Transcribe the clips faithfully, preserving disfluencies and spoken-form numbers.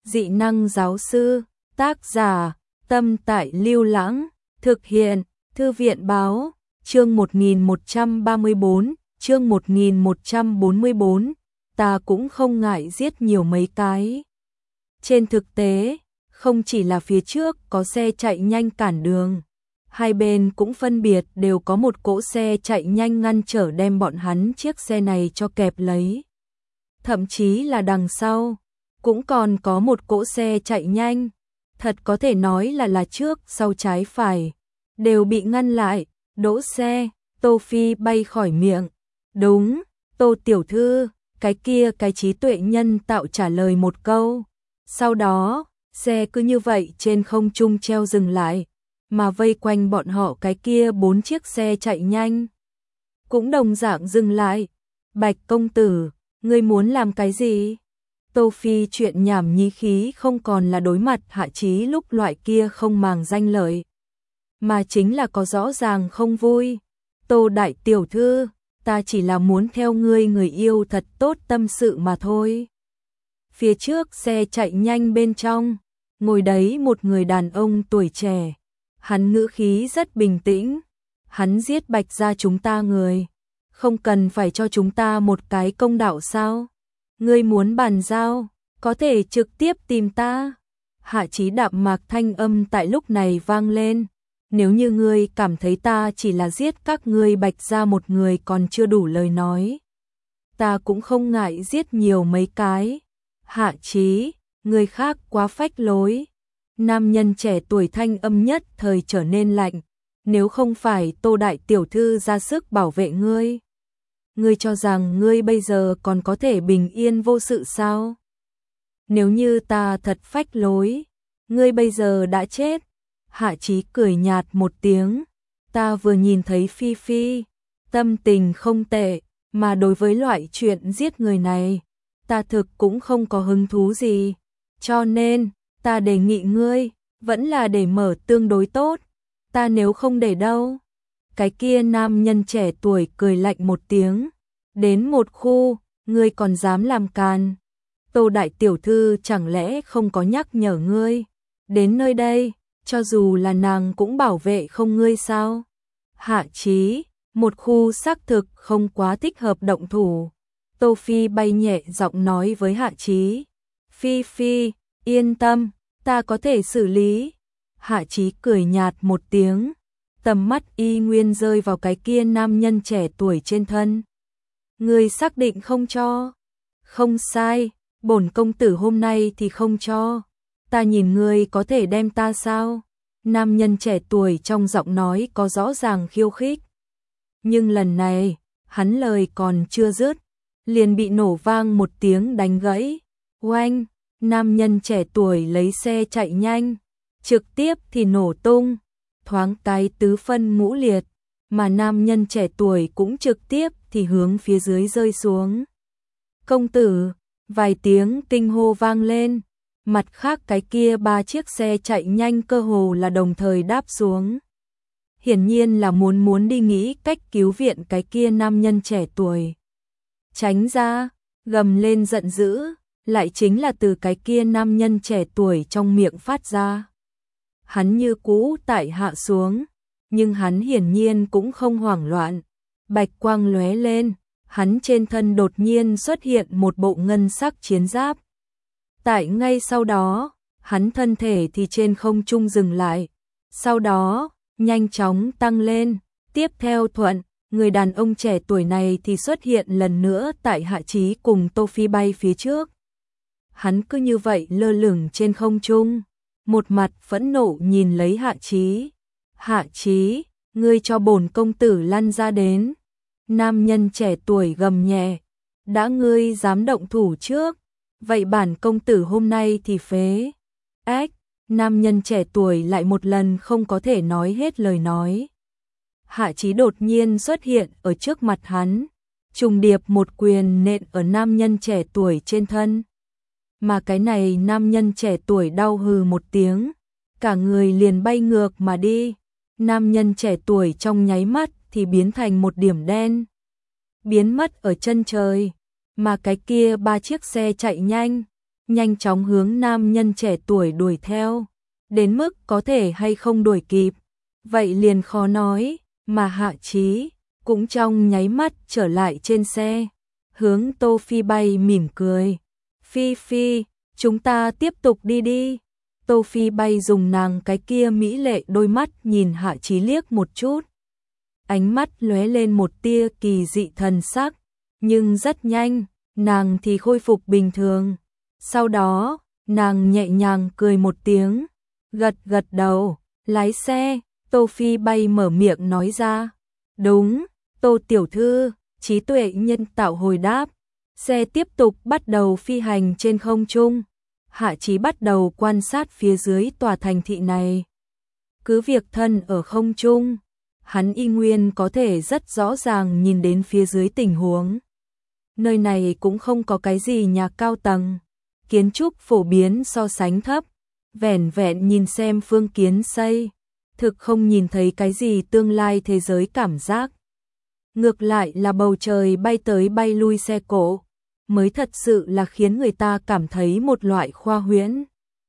Dị năng giáo sư, tác giả, Tâm Tại Lưu Lãng, thực hiện, Thư viện báo, chương một nghìn một trăm ba mươi bốn, chương một nghìn một trăm bốn mươi bốn, ta cũng không ngại giết nhiều mấy cái. Trên thực tế, không chỉ là phía trước có xe chạy nhanh cản đường, hai bên cũng phân biệt đều có một cỗ xe chạy nhanh ngăn trở đem bọn hắn chiếc xe này cho kẹp lấy. Thậm chí là đằng sau, cũng còn có một cỗ xe chạy nhanh, thật có thể nói là là trước, sau trái phải, đều bị ngăn lại, đỗ xe, Tô Phi bay khỏi miệng. Đúng, Tô tiểu thư, cái kia cái trí tuệ nhân tạo trả lời một câu. Sau đó, xe cứ như vậy trên không trung treo dừng lại, mà vây quanh bọn họ cái kia bốn chiếc xe chạy nhanh. Cũng đồng dạng dừng lại. Bạch công tử, ngươi muốn làm cái gì? Tô Phi chuyện nhảm nhí khí không còn là đối mặt Hạ Chí lúc loại kia không màng danh lợi, mà chính là có rõ ràng không vui. Tô đại tiểu thư, ta chỉ là muốn theo ngươi người yêu thật tốt tâm sự mà thôi. Phía trước xe chạy nhanh bên trong, ngồi đấy một người đàn ông tuổi trẻ. Hắn ngữ khí rất bình tĩnh. Hắn giết Bạch gia chúng ta người, không cần phải cho chúng ta một cái công đạo sao? Ngươi muốn bàn giao, có thể trực tiếp tìm ta. Hạ Chí đạm mạc thanh âm tại lúc này vang lên. Nếu như ngươi cảm thấy ta chỉ là giết các ngươi Bạch gia một người còn chưa đủ lời nói, ta cũng không ngại giết nhiều mấy cái. Hạ Chí, người khác quá phách lối. Nam nhân trẻ tuổi thanh âm nhất thời trở nên lạnh. Nếu không phải Tô đại tiểu thư ra sức bảo vệ ngươi, ngươi cho rằng ngươi bây giờ còn có thể bình yên vô sự sao? Nếu như ta thật phách lối, ngươi bây giờ đã chết. Hạ Chí cười nhạt một tiếng. Ta vừa nhìn thấy Phi Phi, tâm tình không tệ, mà đối với loại chuyện giết người này, ta thực cũng không có hứng thú gì. Cho nên, ta đề nghị ngươi, vẫn là để mở tương đối tốt. Ta nếu không để đâu. Cái kia nam nhân trẻ tuổi cười lạnh một tiếng. Đến một khu, ngươi còn dám làm càn. Tô đại tiểu thư chẳng lẽ không có nhắc nhở ngươi. Đến nơi đây, cho dù là nàng cũng bảo vệ không ngươi sao? Hạ Chí, một khu xác thực không quá thích hợp động thủ. Tô Phi bay nhẹ giọng nói với Hạ Chí. Phi Phi, yên tâm, ta có thể xử lý. Hạ Chí cười nhạt một tiếng, tầm mắt y nguyên rơi vào cái kia nam nhân trẻ tuổi trên thân. Ngươi xác định không cho? Không sai, bổn công tử hôm nay thì không cho. Ta nhìn ngươi có thể đem ta sao? Nam nhân trẻ tuổi trong giọng nói có rõ ràng khiêu khích. Nhưng lần này, hắn lời còn chưa dứt, liền bị nổ vang một tiếng đánh gãy. Oanh, nam nhân trẻ tuổi lấy xe chạy nhanh, trực tiếp thì nổ tung, thoáng cái tứ phân ngũ liệt, mà nam nhân trẻ tuổi cũng trực tiếp thì hướng phía dưới rơi xuống. Công tử, vài tiếng kinh hô vang lên, mặt khác cái kia ba chiếc xe chạy nhanh cơ hồ là đồng thời đáp xuống. Hiển nhiên là muốn muốn đi nghĩ cách cứu viện cái kia nam nhân trẻ tuổi. Tránh ra, gầm lên giận dữ, lại chính là từ cái kia nam nhân trẻ tuổi trong miệng phát ra. Hắn như cũ tại hạ xuống, nhưng hắn hiển nhiên cũng không hoảng loạn. Bạch quang lóe lên, hắn trên thân đột nhiên xuất hiện một bộ ngân sắc chiến giáp. Tại ngay sau đó, hắn thân thể thì trên không trung dừng lại. Sau đó, nhanh chóng tăng lên, tiếp theo thuận, người đàn ông trẻ tuổi này thì xuất hiện lần nữa tại Hạ Chí cùng Tô Phi bay phía trước. Hắn cứ như vậy lơ lửng trên không trung, một mặt phẫn nộ nhìn lấy Hạ Chí. Hạ Chí, ngươi cho bổn công tử lăn ra đến. Nam nhân trẻ tuổi gầm nhẹ, đã ngươi dám động thủ trước, vậy bản công tử hôm nay thì phế. Ách, nam nhân trẻ tuổi lại một lần không có thể nói hết lời nói. Hạ Chí đột nhiên xuất hiện ở trước mặt hắn, trùng điệp một quyền nện ở nam nhân trẻ tuổi trên thân. Mà cái này nam nhân trẻ tuổi đau hừ một tiếng, cả người liền bay ngược mà đi. Nam nhân trẻ tuổi trong nháy mắt thì biến thành một điểm đen, biến mất ở chân trời. Mà cái kia ba chiếc xe chạy nhanh, nhanh chóng hướng nam nhân trẻ tuổi đuổi theo, đến mức có thể hay không đuổi kịp, vậy liền khó nói, mà Hạ Chí cũng trong nháy mắt trở lại trên xe, hướng Tô Phi Bay mỉm cười. Phi Phi, chúng ta tiếp tục đi đi. Tô Phi Bay dùng nàng cái kia mỹ lệ đôi mắt nhìn Hạ Chí liếc một chút. Ánh mắt lóe lên một tia kỳ dị thần sắc, nhưng rất nhanh, nàng thì khôi phục bình thường. Sau đó, nàng nhẹ nhàng cười một tiếng, gật gật đầu, lái xe, Tô Phi Bay mở miệng nói ra. Đúng, Tô tiểu thư, trí tuệ nhân tạo hồi đáp. Xe tiếp tục bắt đầu phi hành trên không trung. Hạ Chí bắt đầu quan sát phía dưới tòa thành thị này. Cứ việc thân ở không trung, hắn y nguyên có thể rất rõ ràng nhìn đến phía dưới tình huống. Nơi này cũng không có cái gì nhà cao tầng, kiến trúc phổ biến so sánh thấp, vẻn vẹn nhìn xem phương kiến xây, thực không nhìn thấy cái gì tương lai thế giới cảm giác. Ngược lại là bầu trời bay tới bay lui xe cộ, mới thật sự là khiến người ta cảm thấy một loại khoa huyễn.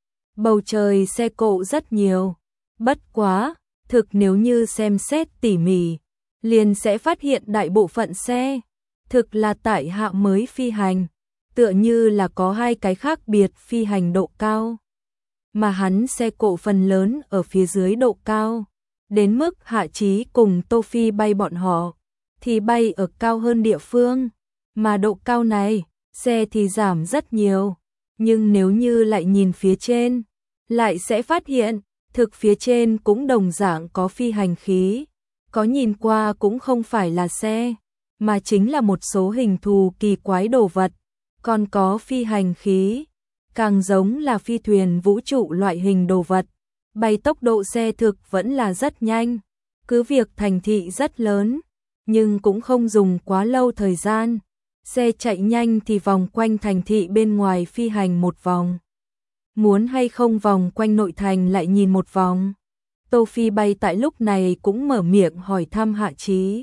Bầu trời xe cộ rất nhiều, bất quá, thực nếu như xem xét tỉ mỉ, liền sẽ phát hiện đại bộ phận xe, thực là tại hạ mới phi hành, tựa như là có hai cái khác biệt phi hành độ cao. Mà hắn xe cộ phần lớn ở phía dưới độ cao, đến mức Hạ Chí cùng Tô Phi Bay bọn họ, thì bay ở cao hơn địa phương, mà độ cao này, xe thì giảm rất nhiều, nhưng nếu như lại nhìn phía trên, lại sẽ phát hiện, thực phía trên cũng đồng dạng có phi hành khí, có nhìn qua cũng không phải là xe, mà chính là một số hình thù kỳ quái đồ vật, còn có phi hành khí, càng giống là phi thuyền vũ trụ loại hình đồ vật, bay tốc độ xe thực vẫn là rất nhanh, cứ việc thành thị rất lớn, nhưng cũng không dùng quá lâu thời gian. Xe chạy nhanh thì vòng quanh thành thị bên ngoài phi hành một vòng. Muốn hay không vòng quanh nội thành lại nhìn một vòng. Tô Phi Bay tại lúc này cũng mở miệng hỏi thăm Hạ Chí.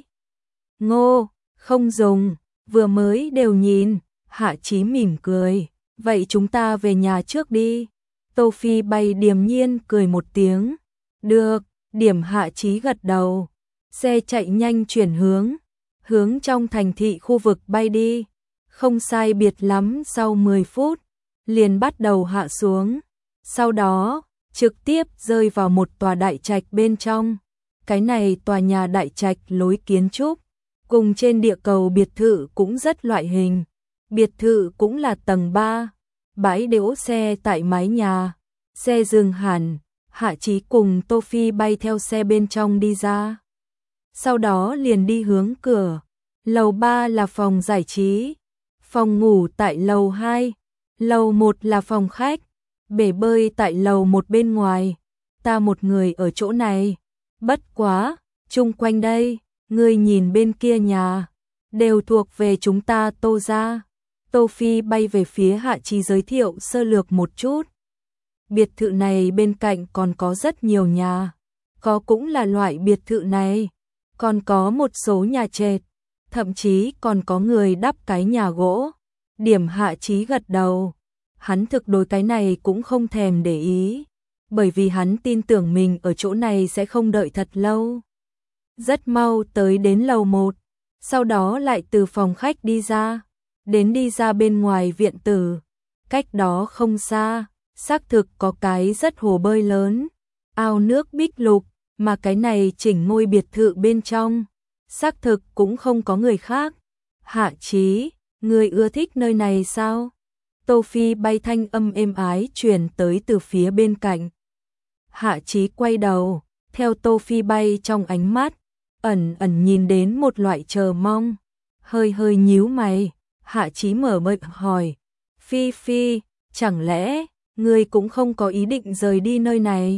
Ngô, không dùng, vừa mới đều nhìn. Hạ Chí mỉm cười. Vậy chúng ta về nhà trước đi. Tô Phi Bay điềm nhiên cười một tiếng. Được, điểm Hạ Chí gật đầu. Xe chạy nhanh chuyển hướng. Hướng trong thành thị khu vực bay đi, không sai biệt lắm sau mười phút, liền bắt đầu hạ xuống, sau đó, trực tiếp rơi vào một tòa đại trạch bên trong. Cái này tòa nhà đại trạch lối kiến trúc, cùng trên địa cầu biệt thự cũng rất loại hình, biệt thự cũng là tầng ba, bãi đỗ xe tại mái nhà, xe dừng hẳn, Hạ Chí cùng Tô Phi Bay theo xe bên trong đi ra. Sau đó liền đi hướng cửa, lầu ba là phòng giải trí, phòng ngủ tại lầu hai, lầu một là phòng khách, bể bơi tại lầu một bên ngoài, ta một người ở chỗ này, bất quá, chung quanh đây, ngươi nhìn bên kia nhà, đều thuộc về chúng ta Tô gia. Tô Phi Bay về phía Hạ Chí giới thiệu sơ lược một chút. Biệt thự này bên cạnh còn có rất nhiều nhà, có cũng là loại biệt thự này. Còn có một số nhà trệt, thậm chí còn có người đắp cái nhà gỗ. Điểm Hạ Chí gật đầu, hắn thực đối cái này cũng không thèm để ý, bởi vì hắn tin tưởng mình ở chỗ này sẽ không đợi thật lâu. Rất mau tới đến lầu một, sau đó lại từ phòng khách đi ra, đến đi ra bên ngoài viện tử. Cách đó không xa, xác thực có cái rất hồ bơi lớn, ao nước bích lục. Mà cái này chỉnh ngôi biệt thự bên trong, xác thực cũng không có người khác. Hạ Chí, ngươi ưa thích nơi này sao? Tô Phi Bay thanh âm êm ái truyền tới từ phía bên cạnh. Hạ Chí quay đầu, theo Tô Phi Bay trong ánh mắt, ẩn ẩn nhìn đến một loại chờ mong, hơi hơi nhíu mày. Hạ Chí mở miệng hỏi, Phi Phi, chẳng lẽ ngươi cũng không có ý định rời đi nơi này?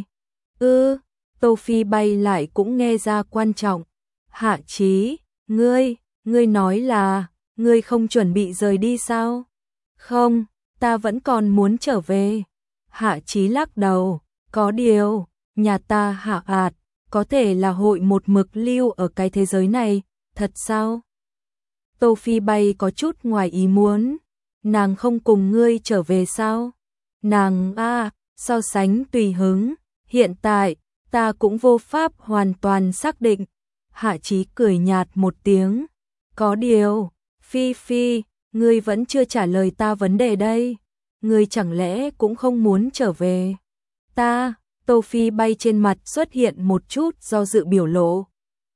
Ư? Tô Phi Bay lại cũng nghe ra quan trọng. Hạ Chí, ngươi, ngươi nói là, ngươi không chuẩn bị rời đi sao? Không, ta vẫn còn muốn trở về. Hạ Chí lắc đầu, có điều, nhà ta Hạ ạt, có thể là hội một mực lưu ở cái thế giới này, thật sao? Tô Phi Bay có chút ngoài ý muốn, nàng không cùng ngươi trở về sao? Nàng a, so sánh tùy hứng, hiện tại, ta cũng vô pháp hoàn toàn xác định. Hạ Chí cười nhạt một tiếng, có điều, Phi Phi, ngươi vẫn chưa trả lời ta vấn đề đây, ngươi chẳng lẽ cũng không muốn trở về? Ta, Tô Phi Bay trên mặt xuất hiện một chút do dự biểu lộ.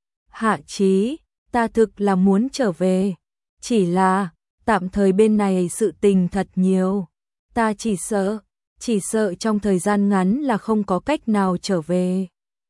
Hạ Chí, ta thực là muốn trở về, chỉ là, tạm thời bên này sự tình thật nhiều, ta chỉ sợ, chỉ sợ trong thời gian ngắn là không có cách nào trở về.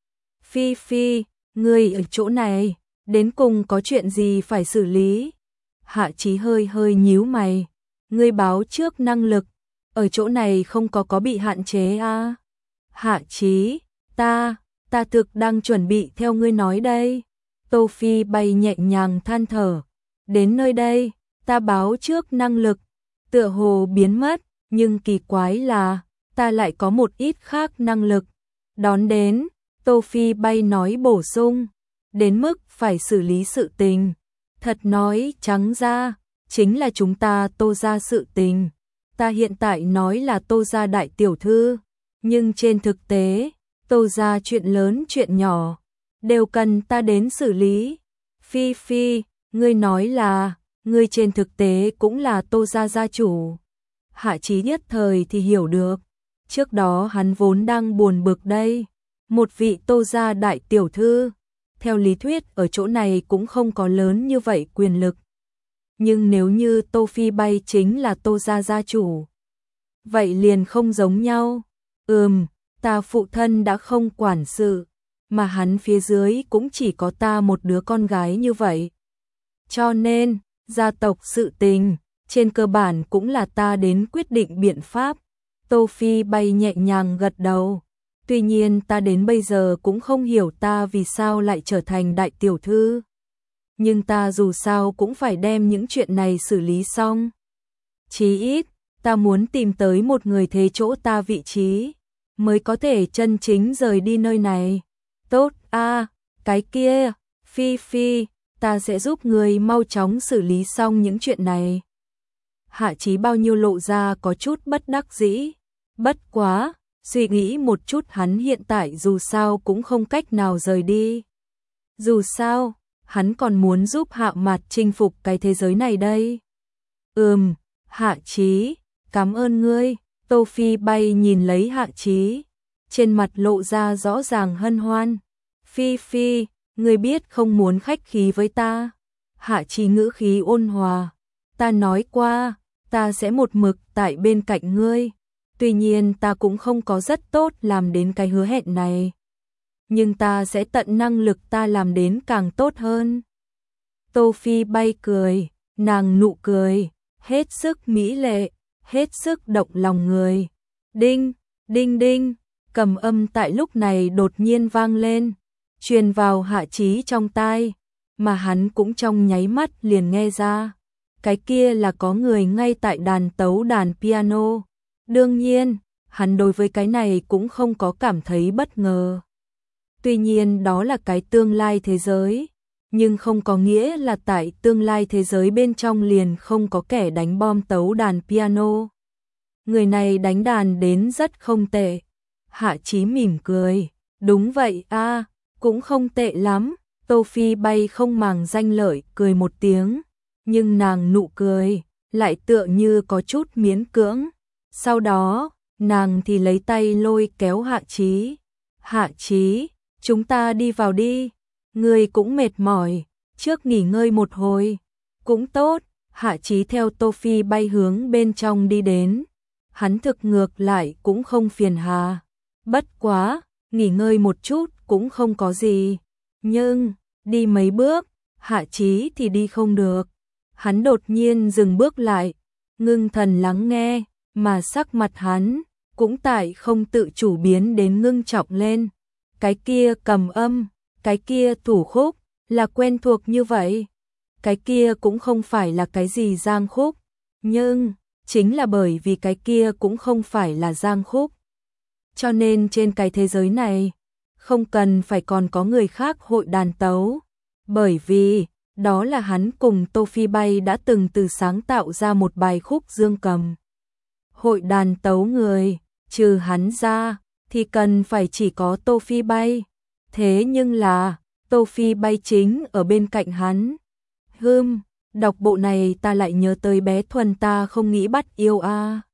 Phi Phi, ngươi ở chỗ này, đến cùng có chuyện gì phải xử lý? Hạ Chí hơi hơi nhíu mày, ngươi báo trước năng lực, ở chỗ này không có có bị hạn chế à? Hạ Chí, ta, ta thực đang chuẩn bị theo ngươi nói đây. Tô Phi Bay nhẹ nhàng than thở, đến nơi đây, ta báo trước năng lực, tựa hồ biến mất, nhưng kỳ quái là, ta lại có một ít khác năng lực. Đón đến, Tô Phi Bay nói bổ sung, đến mức phải xử lý sự tình. Thật nói trắng ra, chính là chúng ta Tô gia sự tình. Ta hiện tại nói là Tô gia đại tiểu thư, nhưng trên thực tế, Tô gia chuyện lớn chuyện nhỏ, đều cần ta đến xử lý. Phi Phi, ngươi nói là, ngươi trên thực tế cũng là Tô gia gia chủ. Hạ Chí nhất thời thì hiểu được, trước đó hắn vốn đang buồn bực đây, một vị Tô gia đại tiểu thư, theo lý thuyết ở chỗ này cũng không có lớn như vậy quyền lực. Nhưng nếu như Tô Phi Bay chính là Tô gia gia chủ, vậy liền không giống nhau. Ừm, ta phụ thân đã không quản sự, mà hắn phía dưới cũng chỉ có ta một đứa con gái như vậy. Cho nên, gia tộc sự tình, trên cơ bản cũng là ta đến quyết định biện pháp. Tô Phi Bay nhẹ nhàng gật đầu. Tuy nhiên ta đến bây giờ cũng không hiểu ta vì sao lại trở thành đại tiểu thư. Nhưng ta dù sao cũng phải đem những chuyện này xử lý xong. Chí ít, ta muốn tìm tới một người thế chỗ ta vị trí, mới có thể chân chính rời đi nơi này. Tốt a, à, cái kia, Phi Phi, ta sẽ giúp người mau chóng xử lý xong những chuyện này. Hạ Chí bao nhiêu lộ ra có chút bất đắc dĩ. Bất quá, suy nghĩ một chút hắn hiện tại dù sao cũng không cách nào rời đi. Dù sao, hắn còn muốn giúp Hạ Mạt chinh phục cái thế giới này đây. Ừm, Hạ Chí, cảm ơn ngươi. Tô Phi Bay nhìn lấy Hạ Chí, trên mặt lộ ra rõ ràng hân hoan. Phi Phi, ngươi biết không muốn khách khí với ta. Hạ Chí ngữ khí ôn hòa. Ta nói qua, ta sẽ một mực tại bên cạnh ngươi. Tuy nhiên ta cũng không có rất tốt làm đến cái hứa hẹn này. Nhưng ta sẽ tận năng lực ta làm đến càng tốt hơn. Tô Phi Bay cười, nàng nụ cười, hết sức mỹ lệ, hết sức động lòng người. Đinh, đinh đinh, cầm âm tại lúc này đột nhiên vang lên, truyền vào Hạ Chí trong tai, mà hắn cũng trong nháy mắt liền nghe ra. Cái kia là có người ngay tại đàn tấu đàn piano. Đương nhiên, hắn đối với cái này cũng không có cảm thấy bất ngờ. Tuy nhiên đó là cái tương lai thế giới, nhưng không có nghĩa là tại tương lai thế giới bên trong liền không có kẻ đánh bom tấu đàn piano. Người này đánh đàn đến rất không tệ. Hạ Chí mỉm cười, đúng vậy a, à, cũng không tệ lắm. Tô Phi Bay không màng danh lợi cười một tiếng, nhưng nàng nụ cười lại tựa như có chút miễn cưỡng. Sau đó, nàng thì lấy tay lôi kéo Hạ Chí. Hạ Chí, chúng ta đi vào đi, ngươi cũng mệt mỏi, trước nghỉ ngơi một hồi. Cũng tốt, Hạ Chí theo Tô Phi Bay hướng bên trong đi đến. Hắn thực ngược lại cũng không phiền hà. Bất quá, nghỉ ngơi một chút cũng không có gì. Nhưng, đi mấy bước, Hạ Chí thì đi không được. Hắn đột nhiên dừng bước lại, ngưng thần lắng nghe, mà sắc mặt hắn cũng tại không tự chủ biến đến ngưng trọng lên. Cái kia cầm âm, cái kia thủ khúc, là quen thuộc như vậy. Cái kia cũng không phải là cái gì giang khúc, nhưng chính là bởi vì cái kia cũng không phải là giang khúc. Cho nên trên cái thế giới này, không cần phải còn có người khác hội đàn tấu. Bởi vì, đó là hắn cùng Tô Phi Bay đã từng từ sáng tạo ra một bài khúc dương cầm. Hội đàn tấu người, trừ hắn ra, thì cần phải chỉ có Tô Phi Bay. Thế nhưng là, Tô Phi Bay chính ở bên cạnh hắn. Hưm, đọc bộ này ta lại nhớ tới bé Thuần ta không nghĩ bắt yêu a.